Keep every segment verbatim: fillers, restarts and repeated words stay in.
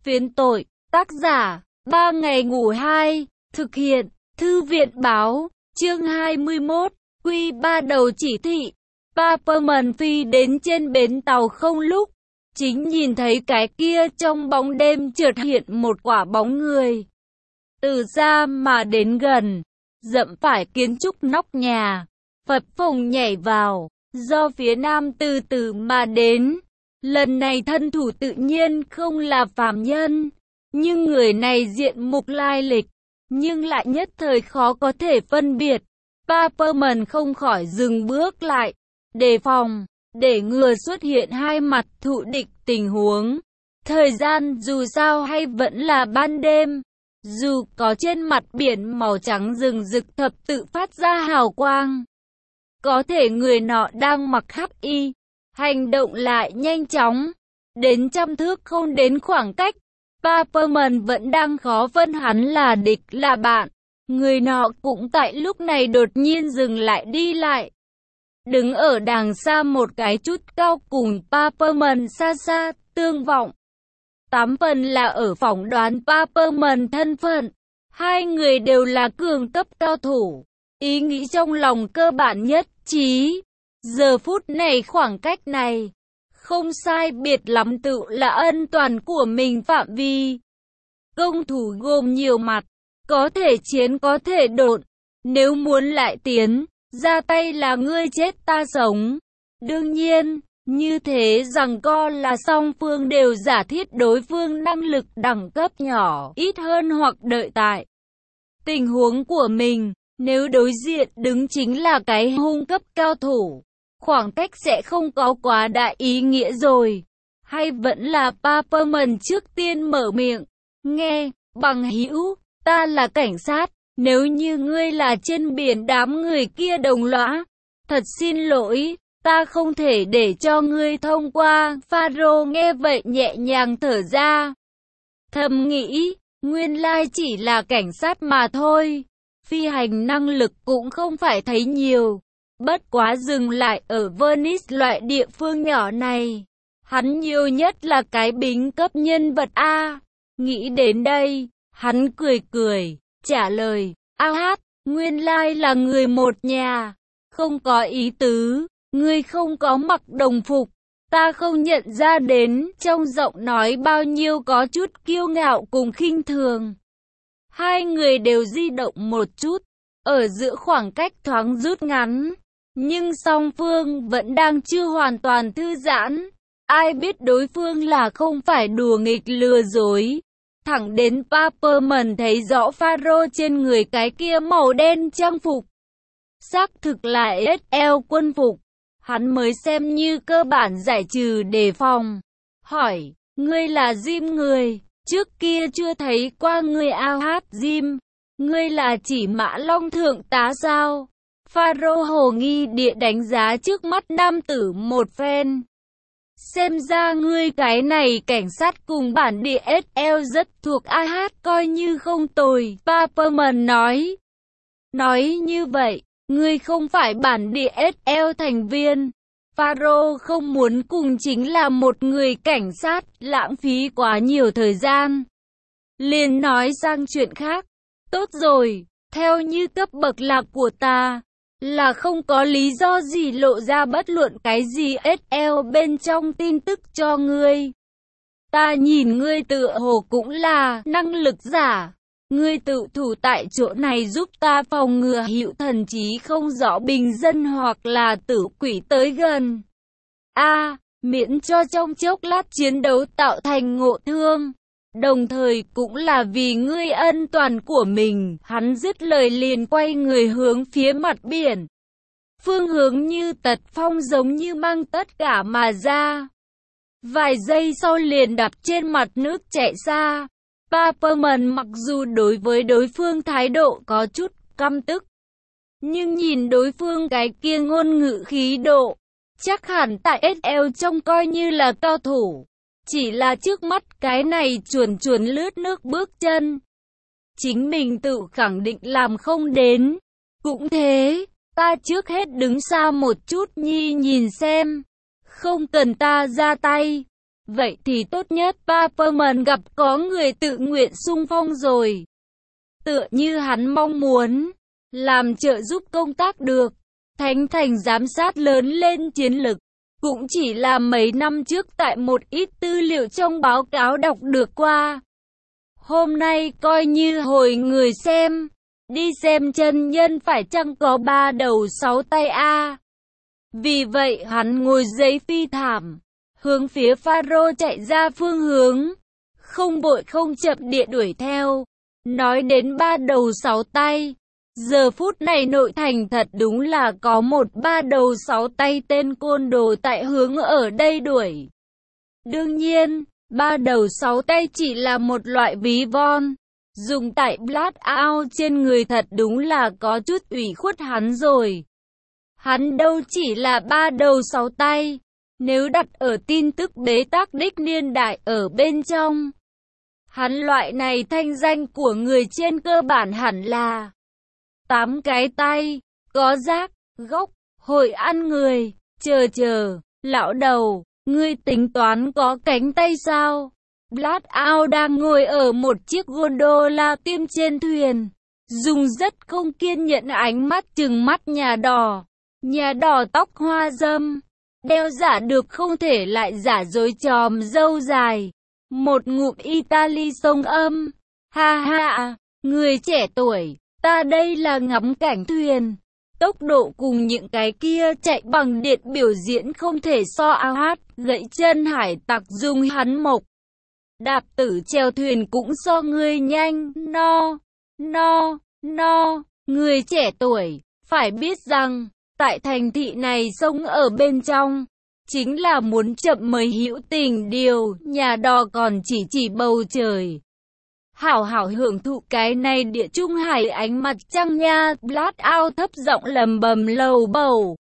Phiến tội, tác giả, ba ngày ngủ hai, thực hiện, thư viện báo, chương hai mươi mốt, quy ba đầu chỉ thị. Paperman phi đến trên bến tàu không lúc, chính nhìn thấy cái kia trong bóng đêm chợt hiện một quả bóng người. Từ xa mà đến gần, dẫm phải kiến trúc nóc nhà, phập phồng nhảy vào, do phía nam từ từ mà đến. Lần này thân thủ tự nhiên không là phàm nhân, nhưng người này diện mục lai lịch, nhưng lại nhất thời khó có thể phân biệt. Paperman không khỏi dừng bước lại, đề phòng, để ngừa xuất hiện hai mặt thù địch tình huống. Thời gian dù sao hay vẫn là ban đêm, dù có trên mặt biển màu trắng rừng rực thập tự phát ra hào quang, có thể người nọ đang mặc hắc y, hành động lại nhanh chóng, đến trăm thước không đến khoảng cách. Paperman vẫn đang khó phân hắn là địch là bạn. Người nọ cũng tại lúc này đột nhiên dừng lại đi lại, đứng ở đằng xa một cái chút cao cùng Paperman xa xa, tương vọng. Tám phần là ở phỏng đoán Paperman thân phận. Hai người đều là cường cấp cao thủ, ý nghĩ trong lòng cơ bản nhất trí. Giờ phút này khoảng cách này, không sai biệt lắm tự là an toàn của mình phạm vi. Công thủ gồm nhiều mặt, có thể chiến có thể đột. Nếu muốn lại tiến, ra tay là ngươi chết ta sống. Đương nhiên, như thế rằng co là song phương đều giả thiết đối phương năng lực đẳng cấp nhỏ, ít hơn hoặc đợi tại tình huống của mình. Nếu đối diện đứng chính là cái hung cấp cao thủ, khoảng cách sẽ không có quá đại ý nghĩa rồi. Hay vẫn là Paperman trước tiên mở miệng. Nghe, bằng hữu, ta là cảnh sát. Nếu như ngươi là trên biển đám người kia đồng lõa, thật xin lỗi, ta không thể để cho ngươi thông qua. Pharaoh nghe vậy nhẹ nhàng thở ra, thầm nghĩ, nguyên lai chỉ là cảnh sát mà thôi. Phi hành năng lực cũng không phải thấy nhiều. Bất quá dừng lại ở Venice loại địa phương nhỏ này, hắn nhiều nhất là cái bính cấp nhân vật A. Nghĩ đến đây, hắn cười cười, trả lời, a hát, nguyên lai là người một nhà. Không có ý tứ, ngươi không có mặc đồng phục, ta không nhận ra đến. Trong giọng nói bao nhiêu có chút kiêu ngạo cùng khinh thường. Hai người đều di động một chút, ở giữa khoảng cách thoáng rút ngắn, nhưng song phương vẫn đang chưa hoàn toàn thư giãn. Ai biết đối phương là không phải đùa nghịch lừa dối. Thẳng đến Paperman thấy rõ Pharaoh trên người cái kia màu đen trang phục, xác thực là ét lờ quân phục, hắn mới xem như cơ bản giải trừ đề phòng. Hỏi, ngươi là Jim người, trước kia chưa thấy qua ngươi a hát Jim, ngươi là chỉ Mã Long thượng tá sao? Pharaoh hồ nghi địa đánh giá trước mắt nam tử một phen. Xem ra ngươi cái này cảnh sát cùng bản địa ét lờ rất thuộc a hát, coi như không tồi. Paperman nói. Nói như vậy, ngươi không phải bản địa ét lờ thành viên. Pharaoh không muốn cùng chính là một người cảnh sát, lãng phí quá nhiều thời gian. Liền nói sang chuyện khác. Tốt rồi, theo như cấp bậc lạc của ta, là không có lý do gì lộ ra bất luận cái gì ét lờ bên trong tin tức cho ngươi. Ta nhìn ngươi tựa hồ cũng là năng lực giả. Ngươi tự thủ tại chỗ này giúp ta phòng ngừa hữu thần trí không rõ bình dân hoặc là tử quỷ tới gần. A, miễn cho trong chốc lát chiến đấu tạo thành ngộ thương. Đồng thời cũng là vì ngươi ân toàn của mình. Hắn dứt lời liền quay người hướng phía mặt biển. Phương hướng như tật phong giống như mang tất cả mà ra. Vài giây sau liền đạp trên mặt nước chạy xa. Paperman mặc dù đối với đối phương thái độ có chút căm tức, nhưng nhìn đối phương cái kia ngôn ngữ khí độ, chắc hẳn tại ét lờ trông coi như là cao thủ. Chỉ là trước mắt cái này chuồn chuồn lướt nước bước chân, chính mình tự khẳng định làm không đến. Cũng thế, ta trước hết đứng xa một chút nhi nhìn xem, không cần ta ra tay. Vậy thì tốt nhất Paperman gặp có người tự nguyện xung phong rồi. Tựa như hắn mong muốn, làm trợ giúp công tác được. Thánh thành giám sát lớn lên chiến lực. Cũng chỉ là mấy năm trước tại một ít tư liệu trong báo cáo đọc được qua. Hôm nay coi như hồi người xem. Đi xem chân nhân phải chăng có ba đầu sáu tay a. Vì vậy hắn ngồi giấy phi thảm, hướng phía Pharaoh chạy ra phương hướng. Không vội không chậm địa đuổi theo. Nói đến ba đầu sáu tay. Giờ phút này nội thành thật đúng là có một ba đầu sáu tay tên côn đồ tại hướng ở đây đuổi. Đương nhiên, ba đầu sáu tay chỉ là một loại ví von. Dùng tại Blackout trên người thật đúng là có chút ủy khuất hắn rồi. Hắn đâu chỉ là ba đầu sáu tay. Nếu đặt ở tin tức bế tắc đích niên đại ở bên trong. Hắn loại này thanh danh của người trên cơ bản hẳn là tám cái tay, có rác, gốc, hội ăn người, chờ chờ, lão đầu, ngươi tính toán có cánh tay sao? Blackout đang ngồi ở một chiếc gondola tiêm trên thuyền, dùng rất không kiên nhẫn ánh mắt trừng mắt nhà đỏ, nhà đỏ tóc hoa râm, đeo giả được không thể lại giả dối chòm râu dài, một ngụm Italy sông âm, ha ha, người trẻ tuổi. Ta đây là ngắm cảnh thuyền, tốc độ cùng những cái kia chạy bằng điện biểu diễn không thể so ao hát, gãy chân hải tặc dùng hắn mộc. Đạp tử chèo thuyền cũng so ngươi nhanh, no, no, no, người trẻ tuổi, phải biết rằng, tại thành thị này sống ở bên trong, chính là muốn chậm mới hữu tình điều, nhà đò còn chỉ chỉ bầu trời. Hảo hảo hưởng thụ cái này địa trung hải ánh mặt trăng nha. Blackout thấp giọng lầm bầm lầu bầu.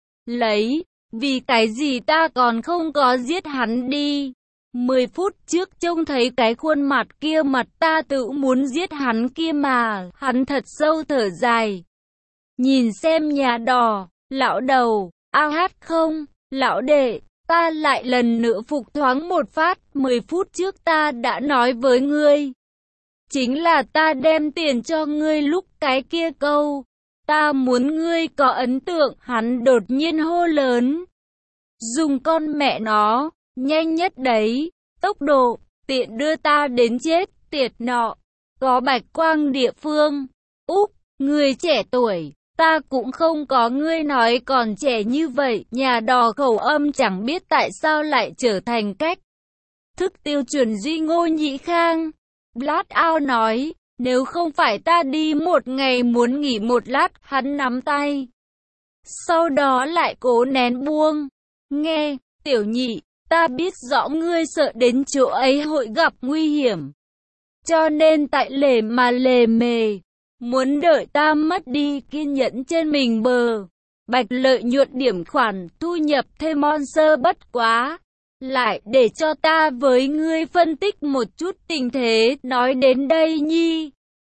Lấy, vì cái gì ta còn không có giết hắn đi. Mười phút trước trông thấy cái khuôn mặt kia mặt ta tự muốn giết hắn kia mà. Hắn thật sâu thở dài. Nhìn xem nhà đò, lão đầu, ao hát không, lão đệ. Ta lại lần nữa phục thoáng một phát. Mười phút trước ta đã nói với ngươi. Chính là ta đem tiền cho ngươi lúc cái kia câu. Ta muốn ngươi có ấn tượng. Hắn đột nhiên hô lớn. Dùng con mẹ nó. Nhanh nhất đấy. Tốc độ. Tiện đưa ta đến chết. Tiệt nọ. Có bạch quang địa phương. Úc. Người trẻ tuổi. Ta cũng không có ngươi nói còn trẻ như vậy. Nhà đò khẩu âm chẳng biết tại sao lại trở thành cách thức tiêu chuẩn duy Ngô Nhĩ Khang. Blackout nói, nếu không phải ta đi một ngày muốn nghỉ một lát, hắn nắm tay. Sau đó lại cố nén buông. Nghe, tiểu nhị, ta biết rõ ngươi sợ đến chỗ ấy hội gặp nguy hiểm. Cho nên tại lề mà lề mề, muốn đợi ta mất đi kiên nhẫn trên mình bờ. Bạch lợi nhuận điểm khoản thu nhập thêm monster bất quá. Lại để cho ta với ngươi phân tích một chút tình thế, nói đến đây nhi.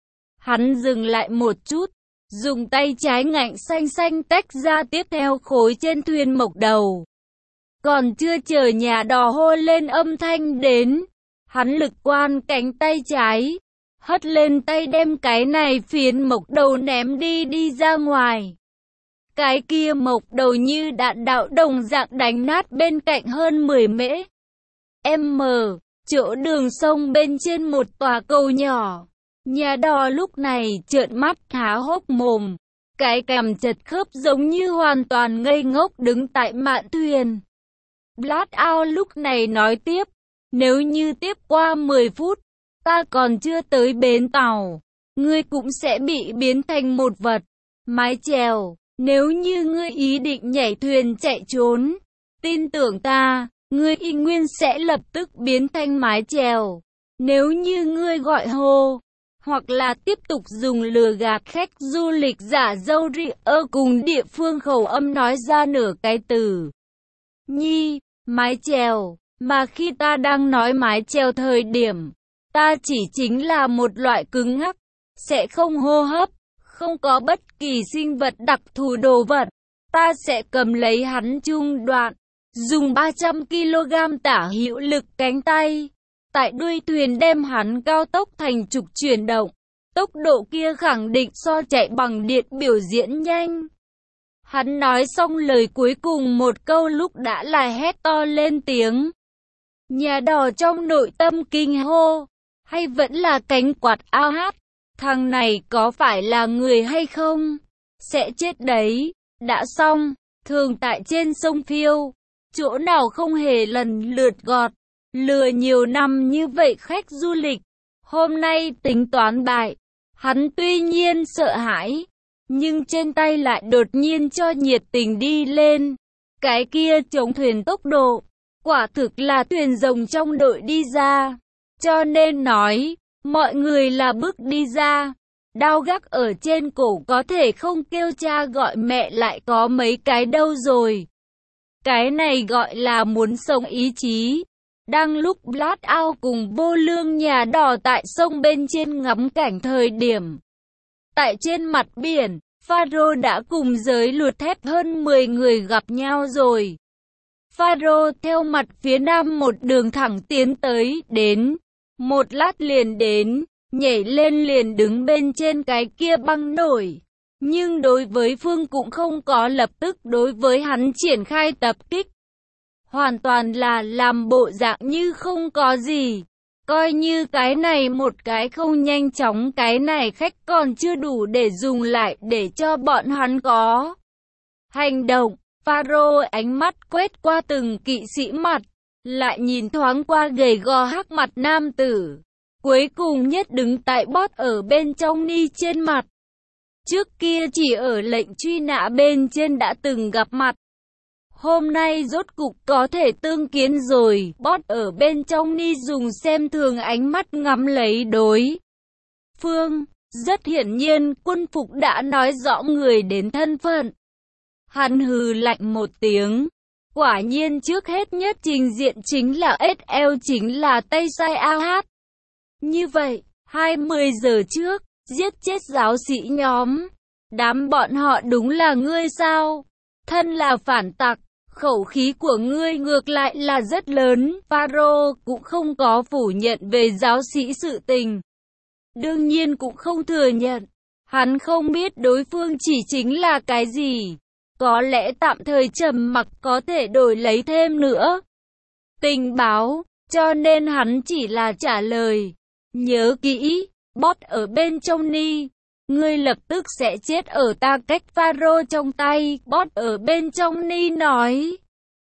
Hắn dừng lại một chút, dùng tay trái ngạnh xanh xanh tách ra tiếp theo khối trên thuyền mộc đầu. Còn chưa chờ nhà đò hô lên âm thanh đến, hắn lực quan cánh tay trái, hất lên tay đem cái này phiến mộc đầu ném đi đi ra ngoài. Cái kia mộc đầu như đạn đạo đồng dạng đánh nát bên cạnh hơn mười mễ. M, chỗ đường sông bên trên một tòa cầu nhỏ. Nhà đò lúc này trợn mắt há hốc mồm. Cái cằm chật khớp giống như hoàn toàn ngây ngốc đứng tại mạn thuyền. Blackout lúc này nói tiếp. Nếu như tiếp qua mười phút, ta còn chưa tới bến tàu, ngươi cũng sẽ bị biến thành một vật. Mái chèo. Nếu như ngươi ý định nhảy thuyền chạy trốn, tin tưởng ta, ngươi y nguyên sẽ lập tức biến thành mái chèo. Nếu như ngươi gọi hô, hoặc là tiếp tục dùng lừa gạt khách du lịch giả dâu ri ơ cùng địa phương khẩu âm nói ra nửa cái từ nhi, mái chèo, mà khi ta đang nói mái chèo thời điểm, ta chỉ chính là một loại cứng ngắc, sẽ không hô hấp. Không có bất kỳ sinh vật đặc thù đồ vật, ta sẽ cầm lấy hắn trung đoạn, dùng ba trăm ki lô gam tả hữu lực cánh tay, tại đuôi thuyền đem hắn cao tốc thành trục chuyển động. Tốc độ kia khẳng định so chạy bằng điện biểu diễn nhanh. Hắn nói xong lời cuối cùng một câu lúc đã là hét to lên tiếng. Nhà đò trong nội tâm kinh hô, hay vẫn là cánh quạt ao hát, thằng này có phải là người hay không? Sẽ chết đấy, đã xong, thường tại trên sông Phiêu, chỗ nào không hề lần lượt gọt, lừa nhiều năm như vậy khách du lịch, hôm nay tính toán bại. Hắn tuy nhiên sợ hãi, nhưng trên tay lại đột nhiên cho nhiệt tình đi lên. Cái kia chống thuyền tốc độ, quả thực là thuyền rồng trong đội đi ra. Cho nên nói, mọi người là bước đi ra. Đao gác ở trên cổ có thể không kêu cha gọi mẹ lại có mấy cái đâu rồi. Cái này gọi là muốn sống ý chí. Đang lúc Blast Out cùng Vô Lương nhà đò tại sông bên trên ngắm cảnh thời điểm. Tại trên mặt biển, Pharaoh đã cùng giới luật thép hơn mười người gặp nhau rồi. Pharaoh theo mặt phía nam một đường thẳng tiến tới, đến. Một lát liền đến, nhảy lên liền đứng bên trên cái kia băng nổi. Nhưng đối với Phương cũng không có lập tức đối với hắn triển khai tập kích. Hoàn toàn là làm bộ dạng như không có gì. Coi như cái này một cái không nhanh chóng, cái này khách còn chưa đủ để dùng lại để cho bọn hắn có hành động. Pharaoh ánh mắt quét qua từng kỵ sĩ mặt, lại nhìn thoáng qua gầy gò hắc mặt nam tử. Cuối cùng nhất đứng tại bót ở bên trong ni trên mặt. Trước kia chỉ ở lệnh truy nã bên trên đã từng gặp mặt. Hôm nay rốt cục có thể tương kiến rồi. Bót ở bên trong ni dùng xem thường ánh mắt ngắm lấy đối phương. Rất hiển nhiên quân phục đã nói rõ người đến thân phận. Hắn hừ lạnh một tiếng. Quả nhiên trước hết nhất trình diện chính là ét lờ, chính là Tây Sai a hát. Như vậy, hai mươi giờ trước, giết chết giáo sĩ nhóm. Đám bọn họ đúng là ngươi sao? Thân là phản tặc, khẩu khí của ngươi ngược lại là rất lớn. Pharaoh cũng không có phủ nhận về giáo sĩ sự tình. Đương nhiên cũng không thừa nhận. Hắn không biết đối phương chỉ chính là cái gì. Có lẽ tạm thời trầm mặc có thể đổi lấy thêm nữa tình báo, cho nên hắn chỉ là trả lời. Nhớ kỹ, bót ở bên trong ni, ngươi lập tức sẽ chết ở ta cách Pharaoh trong tay. Bót ở bên trong ni nói.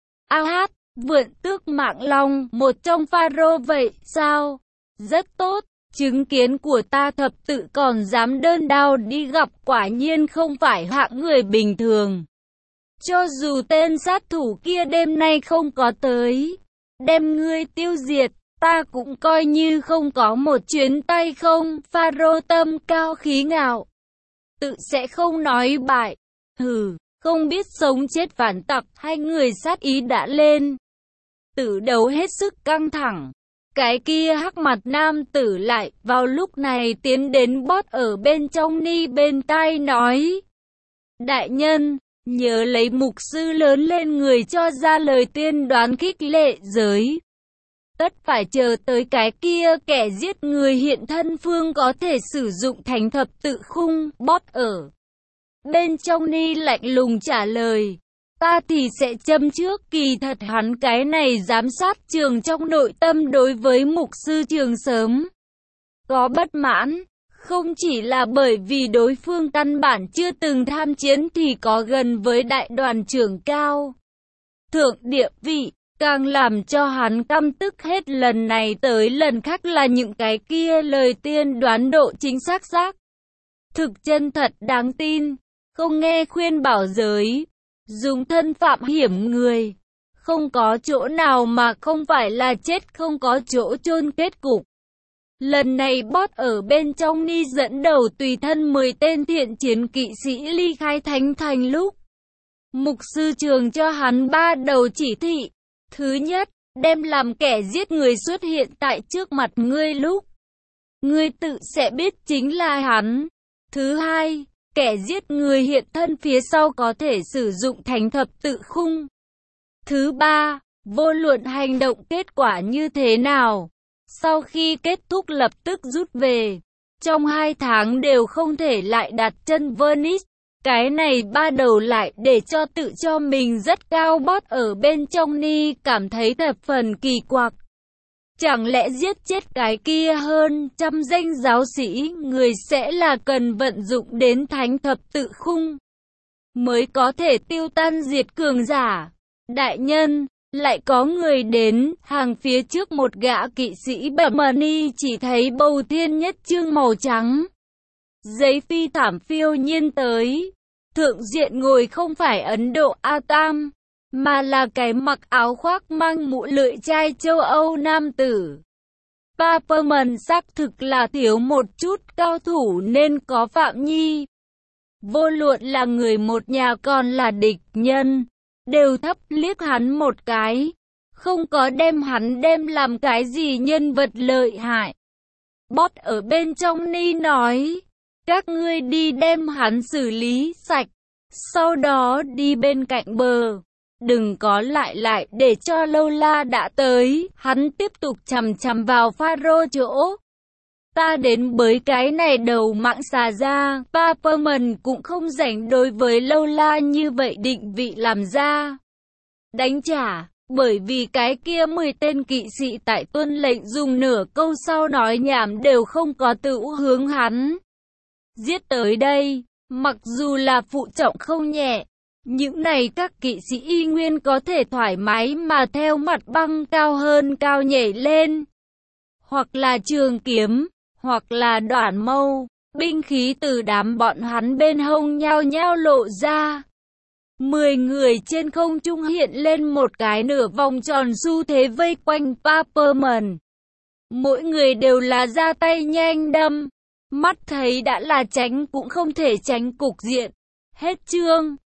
A hát, vượn tước mạng long, một trong Pharaoh vậy sao? Rất tốt, chứng kiến của ta thập tự còn dám đơn đao đi gặp, quả nhiên không phải hạng người bình thường. Cho dù tên sát thủ kia đêm nay không có tới, đem ngươi tiêu diệt, ta cũng coi như không có một chuyến tay không. Pharaoh tâm cao khí ngạo, tự sẽ không nói bại. Hừ, không biết sống chết phản tặc, hai người sát ý đã lên. Tử đấu hết sức căng thẳng. Cái kia hắc mặt nam tử lại vào lúc này tiến đến bót ở bên trong ni bên tai nói. Đại nhân, nhớ lấy mục sư lớn lên người cho ra lời tiên đoán khích lệ giới. Tất phải chờ tới cái kia kẻ giết người hiện thân Phương có thể sử dụng thành thập tự khung. Bót ở bên trong ni lạnh lùng trả lời. Ta thì sẽ châm trước, kỳ thật hắn cái này giám sát trường trong nội tâm đối với mục sư trường sớm có bất mãn. Không chỉ là bởi vì đối phương căn bản chưa từng tham chiến thì có gần với đại đoàn trưởng cao thượng địa vị, càng làm cho hắn căm tức hết lần này tới lần khác là những cái kia lời tiên đoán độ chính xác xác. Thực chân thật đáng tin, không nghe khuyên bảo giới, dùng thân phạm hiểm người. Không có chỗ nào mà không phải là chết, không có chỗ chôn kết cục. Lần này bót ở bên trong ni dẫn đầu tùy thân mười tên thiện chiến kỵ sĩ ly khai thánh thành lúc. Mục sư trường cho hắn ba đầu chỉ thị. Thứ nhất, đem làm kẻ giết người xuất hiện tại trước mặt ngươi lúc ngươi tự sẽ biết chính là hắn. Thứ hai, kẻ giết người hiện thân phía sau có thể sử dụng thành thập tự khung. Thứ ba, vô luận hành động kết quả như thế nào, sau khi kết thúc lập tức rút về. Trong hai tháng đều không thể lại đặt chân Venice. Cái này ba đầu lại để cho tự cho mình rất cao bót ở bên trong ni cảm thấy thập phần kỳ quặc. Chẳng lẽ giết chết cái kia hơn trăm danh giáo sĩ người sẽ là cần vận dụng đến thánh thập tự khung mới có thể tiêu tan diệt cường giả? Đại nhân, lại có người đến, hàng phía trước một gã kỵ sĩ bẩm ni chỉ thấy bầu thiên nhất chương màu trắng. Giấy phi thảm phiêu nhiên tới. Thượng diện ngồi không phải Ấn Độ A Tam, mà là cái mặc áo khoác mang mũ lưỡi chai châu Âu nam tử. Paperman xác thực là thiếu một chút cao thủ nên có Phạm Nhi. Vô luận là người một nhà còn là địch nhân, đều thấp liếc hắn một cái, không có đem hắn đem làm cái gì nhân vật lợi hại. Bót ở bên trong ni nói, các ngươi đi đem hắn xử lý sạch, sau đó đi bên cạnh bờ. Đừng có lại lại để cho lâu la đã tới, hắn tiếp tục chằm chằm vào Pharaoh chỗ. Ta đến bới cái này đầu mạng xà ra, Paperman cũng không rảnh đối với lâu la như vậy định vị làm ra. Đánh trả, bởi vì cái kia mười tên kỵ sĩ tại tuân lệnh dùng nửa câu sau nói nhảm đều không có tự hướng hắn. Giết tới đây, mặc dù là phụ trọng không nhẹ, những này các kỵ sĩ y nguyên có thể thoải mái mà theo mặt băng cao hơn cao nhảy lên. Hoặc là trường kiếm, hoặc là đoản mâu, binh khí từ đám bọn hắn bên hông nhao nhao lộ ra. Mười người trên không trung hiện lên một cái nửa vòng tròn xu thế vây quanh Paperman. Mỗi người đều là ra tay nhanh đâm, mắt thấy đã là tránh cũng không thể tránh cục diện. Hết chương.